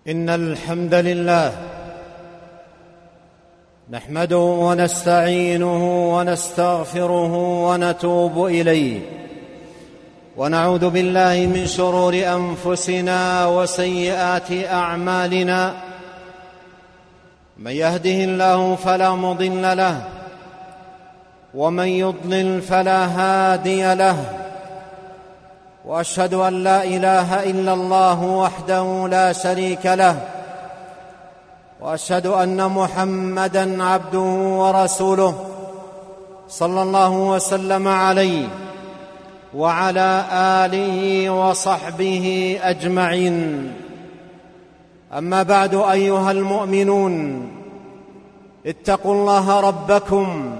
إن الحمد لله نحمده ونستعينه ونستغفره ونتوب إليه، ونعوذ بالله من شرور أنفسنا وسيئات أعمالنا. من يهده الله فلا مضل له، ومن يضلل فلا هادي له، وأشهد أن لا إله إلا الله وحده لا شريك له، وأشهد أن محمدًا عبده ورسوله صلى الله وسلم عليه وعلى آله وصحبه أجمعين. أما بعد، أيها المؤمنون، اتقوا الله ربكم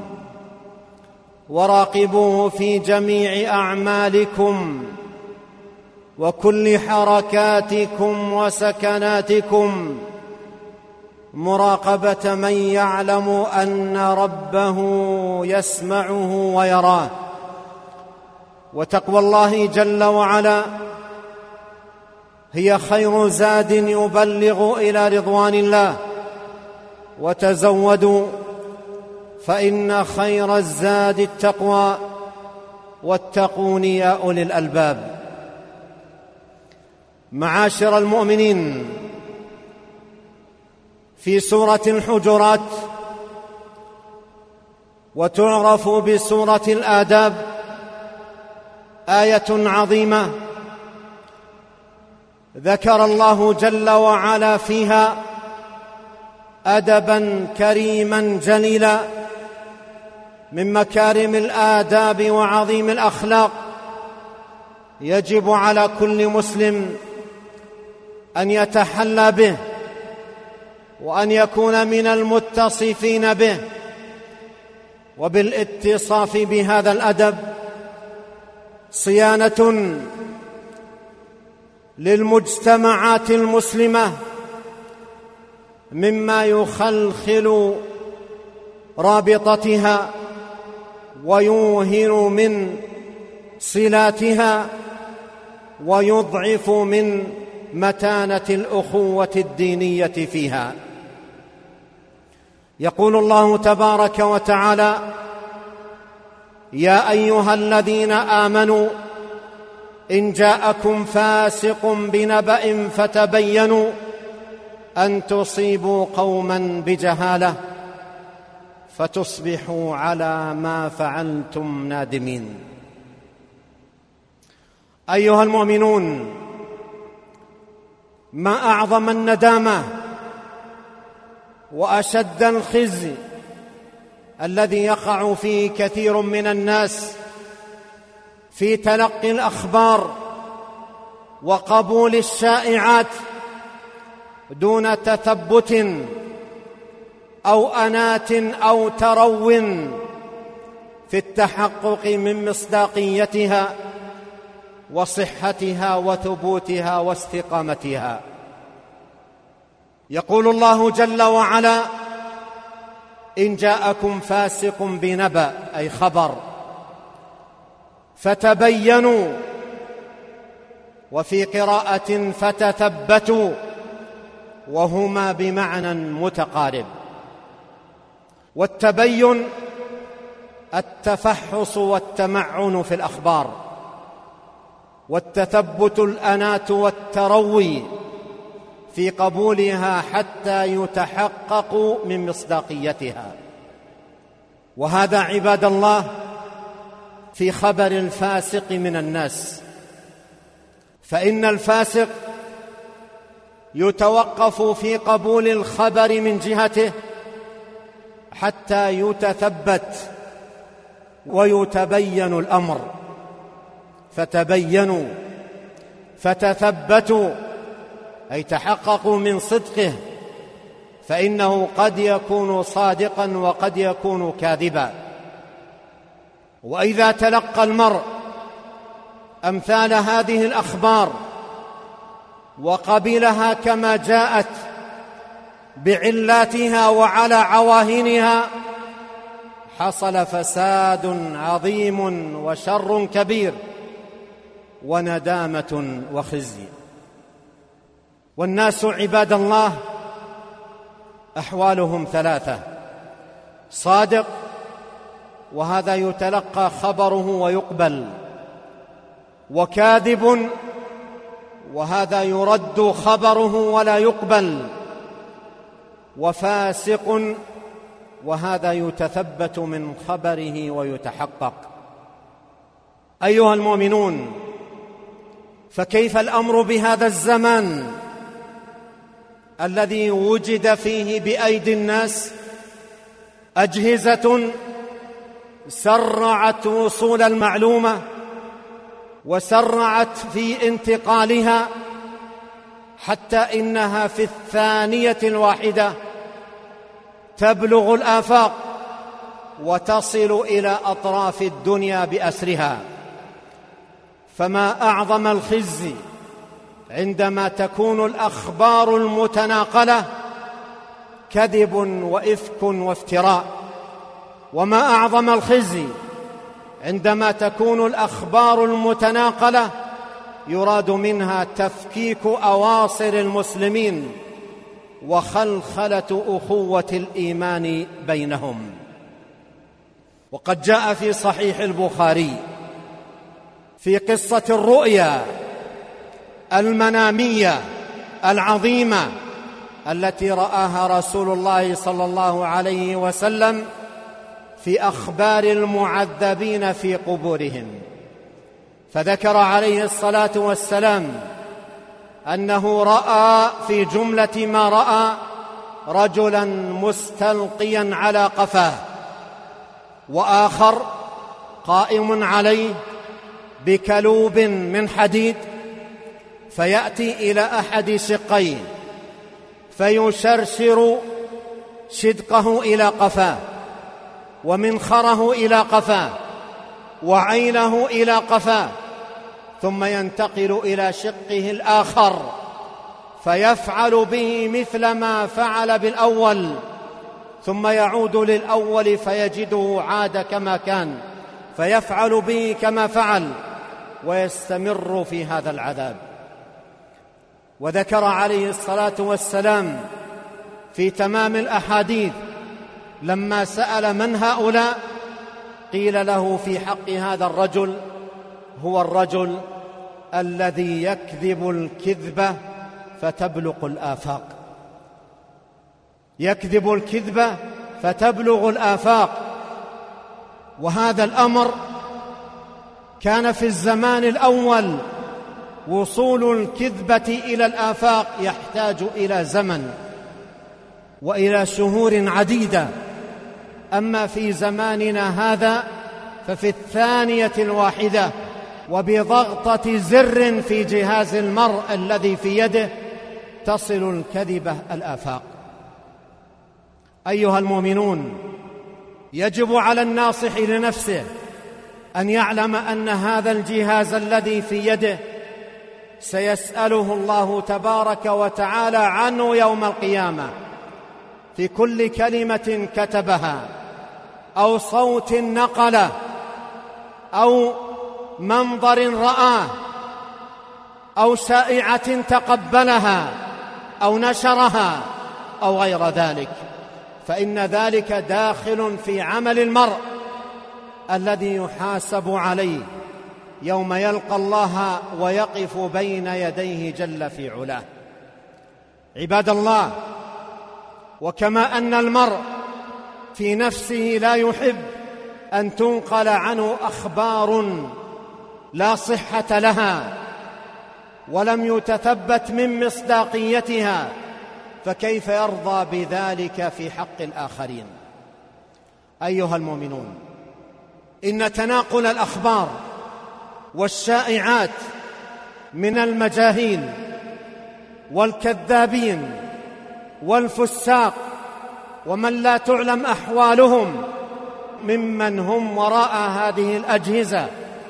وراقبوه في جميع أعمالكم وكل حركاتكم وسكناتكم، مراقبة من يعلم أن ربه يسمعه ويراه. وتقوى الله جل وعلا هي خير زاد يبلغ إلى رضوان الله. وتزودوا فإن خير الزاد التقوى، واتقون يا أولي الألباب. معاشر المؤمنين، في سورة الحجرات، وتعرف بسورة الآداب، آية عظيمة ذكر الله جل وعلا فيها أدبا كريما جليلا من مكارم الآداب وعظيم الأخلاق، يجب على كل مسلم أن يتحلى به، وأن يكون من المتصفين به. وبالاتصاف بهذا الأدب صيانة للمجتمعات المسلمة مما يخلخل رابطتها ويوهن من صلاتها ويضعف من متانة الأخوة الدينية فيها. يقول الله تبارك وتعالى: يا أيها الذين آمنوا إن جاءكم فاسق بنبأ فتبينوا أن تصيبوا قوما بجهالة فتصبحوا على ما فعلتم نادمين. أيها المؤمنون، ما أعظم الندامة وأشد الخزي الذي يقع فيه كثير من الناس في تلقي الأخبار وقبول الشائعات دون تثبت أو أنات أو ترو في التحقق من مصداقيتها وصحتها وثبوتها واستقامتها. يقول الله جل وعلا: إن جاءكم فاسق بنبأ، أي خبر، فتبينوا، وفي قراءة فتثبتوا، وهما بمعنى متقارب. والتبين التفحص والتمعن في الأخبار، والتثبت الأنات والتروي في قبولها حتى يتحققوا من مصداقيتها. وهذا عباد الله في خبر الفاسق من الناس، فإن الفاسق يتوقف في قبول الخبر من جهته حتى يتثبت ويتبين الأمر. فتبينوا فتثبتوا، أي تحققوا من صدقه، فإنه قد يكون صادقا وقد يكون كاذبا. وإذا تلقى المرء أمثال هذه الأخبار وقبلها كما جاءت بعلاتها وعلى عواهنها، حصل فساد عظيم وشر كبير وندامة وخزي. والناس عباد الله أحوالهم ثلاثة: صادق، وهذا يتلقى خبره ويقبل، وكاذب، وهذا يرد خبره ولا يقبل، وفاسق، وهذا يتثبت من خبره ويتحقق. أيها المؤمنون، فكيف الأمر بهذا الزمان الذي وجد فيه بأيدي الناس أجهزة سرعت وصول المعلومة وسرعت في انتقالها، حتى إنها في الثانية الواحدة تبلغ الآفاق وتصل إلى أطراف الدنيا بأسرها. فما أعظم الخزي عندما تكون الأخبار المتناقلة كذب وإفك وافتراء، وما أعظم الخزي عندما تكون الأخبار المتناقلة يراد منها تفكيك أواصر المسلمين وخلخلة أخوة الإيمان بينهم. وقد جاء في صحيح البخاري في قصة الرؤيا المنامية العظيمة التي رآها رسول الله صلى الله عليه وسلم في أخبار المعذبين في قبورهم، فذكر عليه الصلاة والسلام أنه رأى في جملة ما رأى رجلا مستلقيا على قفاه، وآخر قائم عليه بكلوب من حديد، فيأتي إلى أحد شقيه فيشرشر شدقه إلى قفاه، ومنخره إلى قفاه، وعينه إلى قفاه، ثم ينتقل إلى شقه الآخر فيفعل به مثل ما فعل بالأول، ثم يعود للأول فيجده عاد كما كان، فيفعل به كما فعل، ويستمر في هذا العذاب. وذكر عليه الصلاة والسلام في تمام الأحاديث لما سأل من هؤلاء قيل له في حق هذا الرجل: هو الرجل الذي يكذب الكذبة فتبلغ الآفاق. يكذب الكذبة فتبلغ الآفاق. وهذا الأمر كان في الزمان الأول وصول الكذبة إلى الآفاق يحتاج إلى زمن وإلى شهور عديدة، أما في زماننا هذا ففي الثانية الواحدة وبضغطة زر في جهاز المرء الذي في يده تصل الكذبة الآفاق. أيها المؤمنون، يجب على الناصح لنفسه أن يعلم أن هذا الجهاز الذي في يده سيسأله الله تبارك وتعالى عنه يوم القيامة، في كل كلمة كتبها أو صوت نقله أو منظر رآه أو شائعة تقبلها أو نشرها أو غير ذلك، فإن ذلك داخل في عمل المرء الذي يحاسب عليه يوم يلقى الله ويقف بين يديه جل في علاه. عباد الله، وكما أن المرء في نفسه لا يحب أن تنقل عنه أخبار لا صحة لها ولم يتثبت من مصداقيتها، فكيف يرضى بذلك في حق الآخرين؟ أيها المؤمنون، إن تناقل الأخبار والشائعات من المجاهيل والكذابين والفساق ومن لا تعلم أحوالهم ممن هم وراء هذه الأجهزة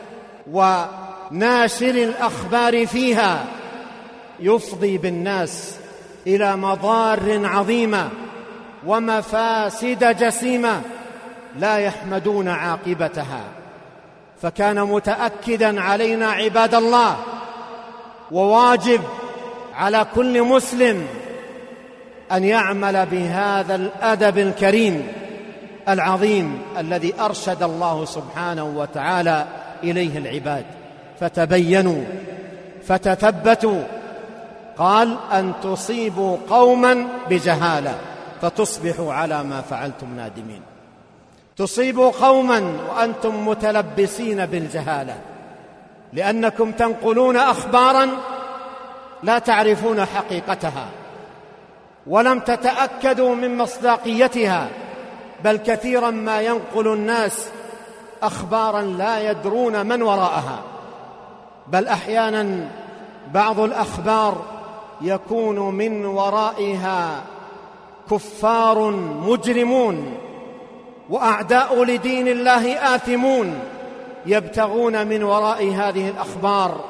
وناشر الأخبار فيها يفضي بالناس إلى مضار عظيمة ومفاسد جسيمة لا يحمدون عاقبتها. فكان متأكدا علينا عباد الله وواجب على كل مسلم أن يعمل بهذا الأدب الكريم العظيم الذي أرشد الله سبحانه وتعالى إليه العباد. فتبينوا فتثبتوا، قال أن تصيبوا قوما بجهالة فتصبحوا على ما فعلتم نادمين. تصيبوا قوما وأنتم متلبسين بالجهالة، لأنكم تنقلون أخبارا لا تعرفون حقيقتها ولم تتأكدوا من مصداقيتها، بل كثيرا ما ينقل الناس أخبارا لا يدرون من وراءها، بل أحيانا بعض الأخبار يكون من ورائها كفار مجرمون وأعداء لدين الله آثمون يبتغون من وراء هذه الأخبار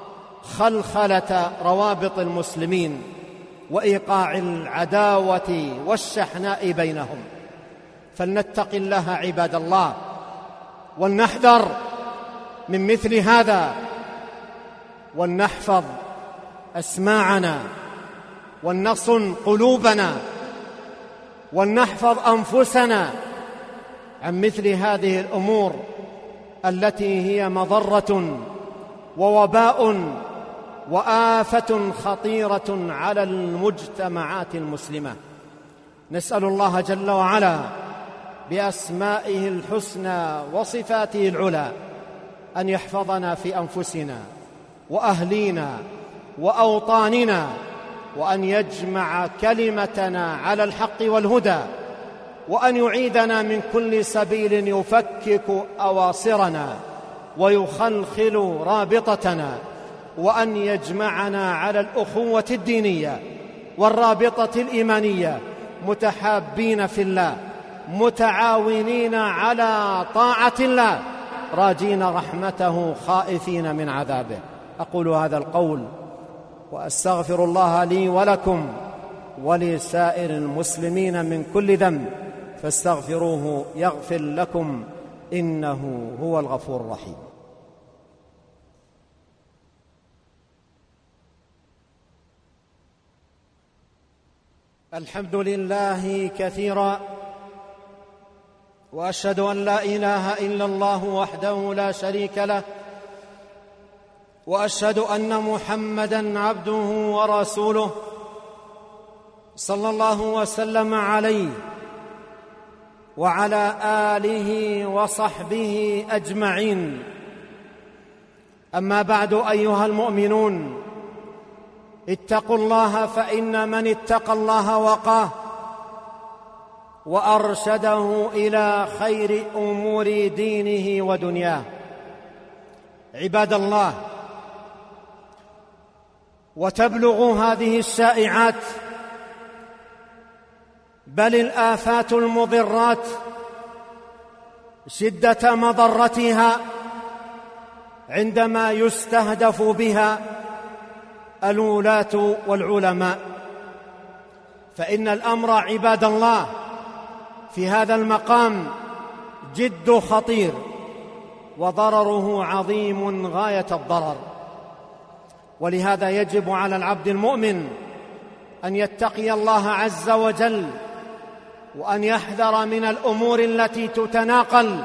خلخلة روابط المسلمين وإيقاع العداوة والشحناء بينهم. فلنتق الله عباد الله، ولنحذر من مثل هذا، ولنحفظ أسماعنا، ولنصن قلوبنا، ولنحفظ أنفسنا عن مثل هذه الأمور التي هي مضرة ووباء وآفة خطيرة على المجتمعات المسلمة. نسأل الله جل وعلا بأسمائه الحسنى وصفاته العلى أن يحفظنا في أنفسنا وأهلينا وأوطاننا، وأن يجمع كلمتنا على الحق والهدى، وأن يعيدنا من كل سبيل يفكك أواصرنا ويخلخل رابطتنا، وأن يجمعنا على الأخوة الدينية والرابطة الإيمانية متحابين في الله، متعاونين على طاعة الله، راجين رحمته خائفين من عذابه. أقول هذا القول وأستغفر الله لي ولكم ولسائر المسلمين من كل ذنب، فاستغفروه يغفر لكم إنه هو الغفور الرحيم. الحمد لله كثيرا، وأشهد أن لا إله إلا الله وحده لا شريك له، وأشهد أن محمدًا عبده ورسوله صلى الله وسلم عليه وعلى آله وصحبه أجمعين. أما بعد، أيها المؤمنون، اتقوا الله، فإن من اتقى الله وقاه وأرشده إلى خير أمور دينه ودنياه. عباد الله، وتبلغ هذه الشائعات بل الآفات المضرات شدة مضرتها عندما يستهدف بها الولاة والعلماء. فإن الأمر عباد الله في هذا المقام جد خطير، وضرره عظيم غاية الضرر. ولهذا يجب على العبد المؤمن أن يتقي الله عز وجل، وأن يحذر من الأمور التي تتناقل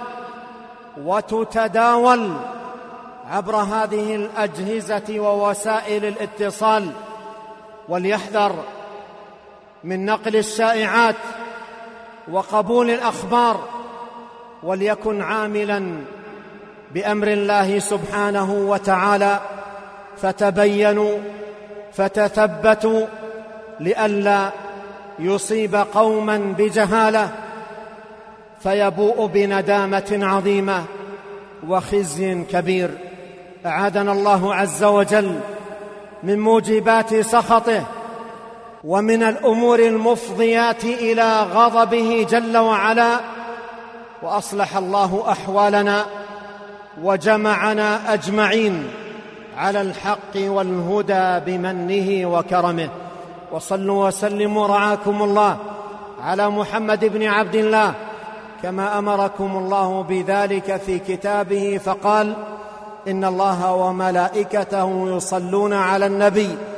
وتتداول عبر هذه الأجهزة ووسائل الاتصال، وليحذر من نقل الشائعات وقبول الأخبار، وليكن عاملاً بأمر الله سبحانه وتعالى. فتبينوا فتثبتوا لئلا يصيب قوما بجهالة فيبوء بندامة عظيمة وخزي كبير. أعاذنا الله عز وجل من موجبات سخطه ومن الأمور المفضيات إلى غضبه جل وعلا، وأصلح الله أحوالنا وجمعنا أجمعين على الحق والهدى بمنه وكرمه. وصلوا وسلموا رعاكم الله على محمد بن عبد الله، كما أمركم الله بذلك في كتابه، فقال: إن الله وملائكته يصلون على النبي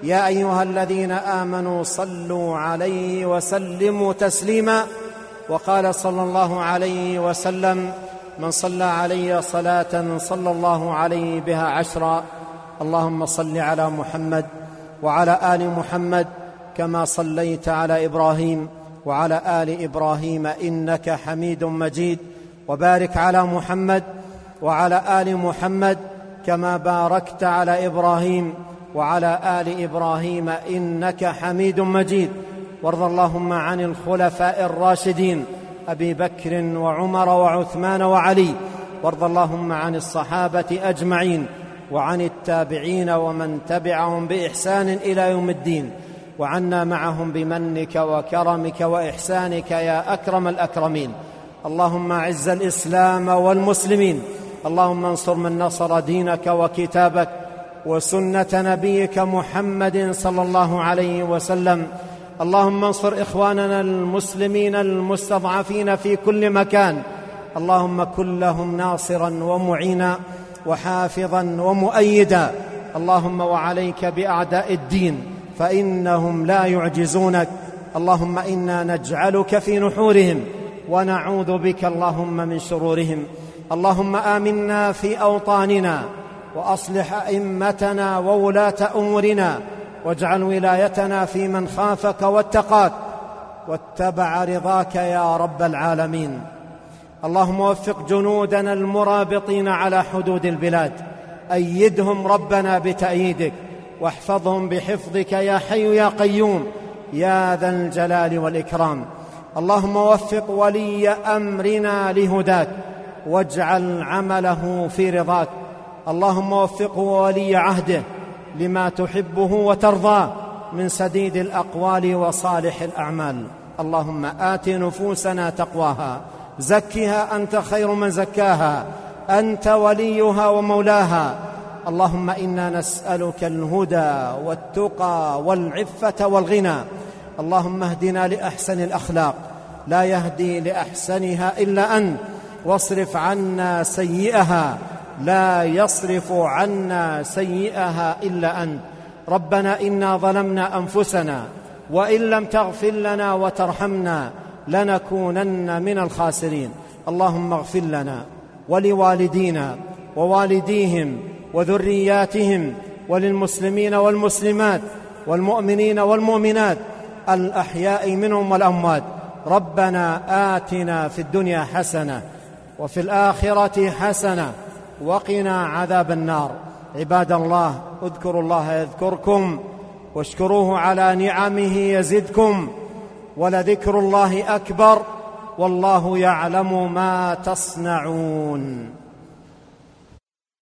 يا أيها الذين آمنوا صلوا عليه وسلموا تسليما. وقال صلى الله عليه وسلم: من صلى علي صلاة صلى الله عليه بها 10. اللهم صل على محمد وعلى آل محمد كما صليت على إبراهيم وعلى آل إبراهيم إنك حميد مجيد، وبارك على محمد وعلى آل محمد كما باركت على إبراهيم وعلى آل إبراهيم إنك حميد مجيد. وارض اللهم عن الخلفاء الراشدين أبي بكر وعمر وعثمان وعلي، وارض اللهم عن الصحابة أجمعين وعن التابعين ومن تبعهم بإحسان إلى يوم الدين، وعنا معهم بمنك وكرمك وإحسانك يا أكرم الأكرمين. اللهم أعز الإسلام والمسلمين، اللهم انصر من نصر دينك وكتابك وسنة نبيك محمد صلى الله عليه وسلم. اللهم انصر إخواننا المسلمين المستضعفين في كل مكان، اللهم كن لهم ناصرا ومعينا وحافظا ومؤيدا. اللهم وعليك بأعداء الدين فإنهم لا يعجزونك. اللهم إنا نجعلك في نحورهم ونعوذ بك اللهم من شرورهم. اللهم آمنا في أوطاننا وأصلح أئمتنا وولاة أمورنا، واجعل ولايتنا في من خافك واتقاك واتبع رضاك يا رب العالمين. اللهم وفق جنودنا المرابطين على حدود البلاد، أيدهم ربنا بتأييدك واحفظهم بحفظك يا حي يا قيوم يا ذا الجلال والإكرام. اللهم وفق ولي أمرنا لهداك واجعل عمله في رضاك. اللهم وفقه وولي عهده لما تحبه وترضاه من سديد الأقوال وصالح الأعمال. اللهم آت نفوسنا تقواها، زكها أنت خير من زكاها، أنت وليها ومولاها. اللهم إنا نسألك الهدى والتقى والعفة والغنى. اللهم اهدنا لأحسن الأخلاق، لا يهدي لأحسنها إلا أنت، واصرف عنا سيئها، لا يصرف عنا سيئها إلا أنت. ربنا إنا ظلمنا أنفسنا وإن لم تغفر لنا وترحمنا لنكونن من الخاسرين. اللهم اغفر لنا ولوالدينا ووالديهم وذرياتهم وللمسلمين والمسلمات والمؤمنين والمؤمنات الأحياء منهم والأموات. ربنا آتنا في الدنيا حسنة وفي الآخرة حسنة وقنا عذاب النار. عباد الله، اذكروا الله يذكركم واشكروه على نعمه يزدكم، ولذكر الله أكبر والله يعلم ما تصنعون.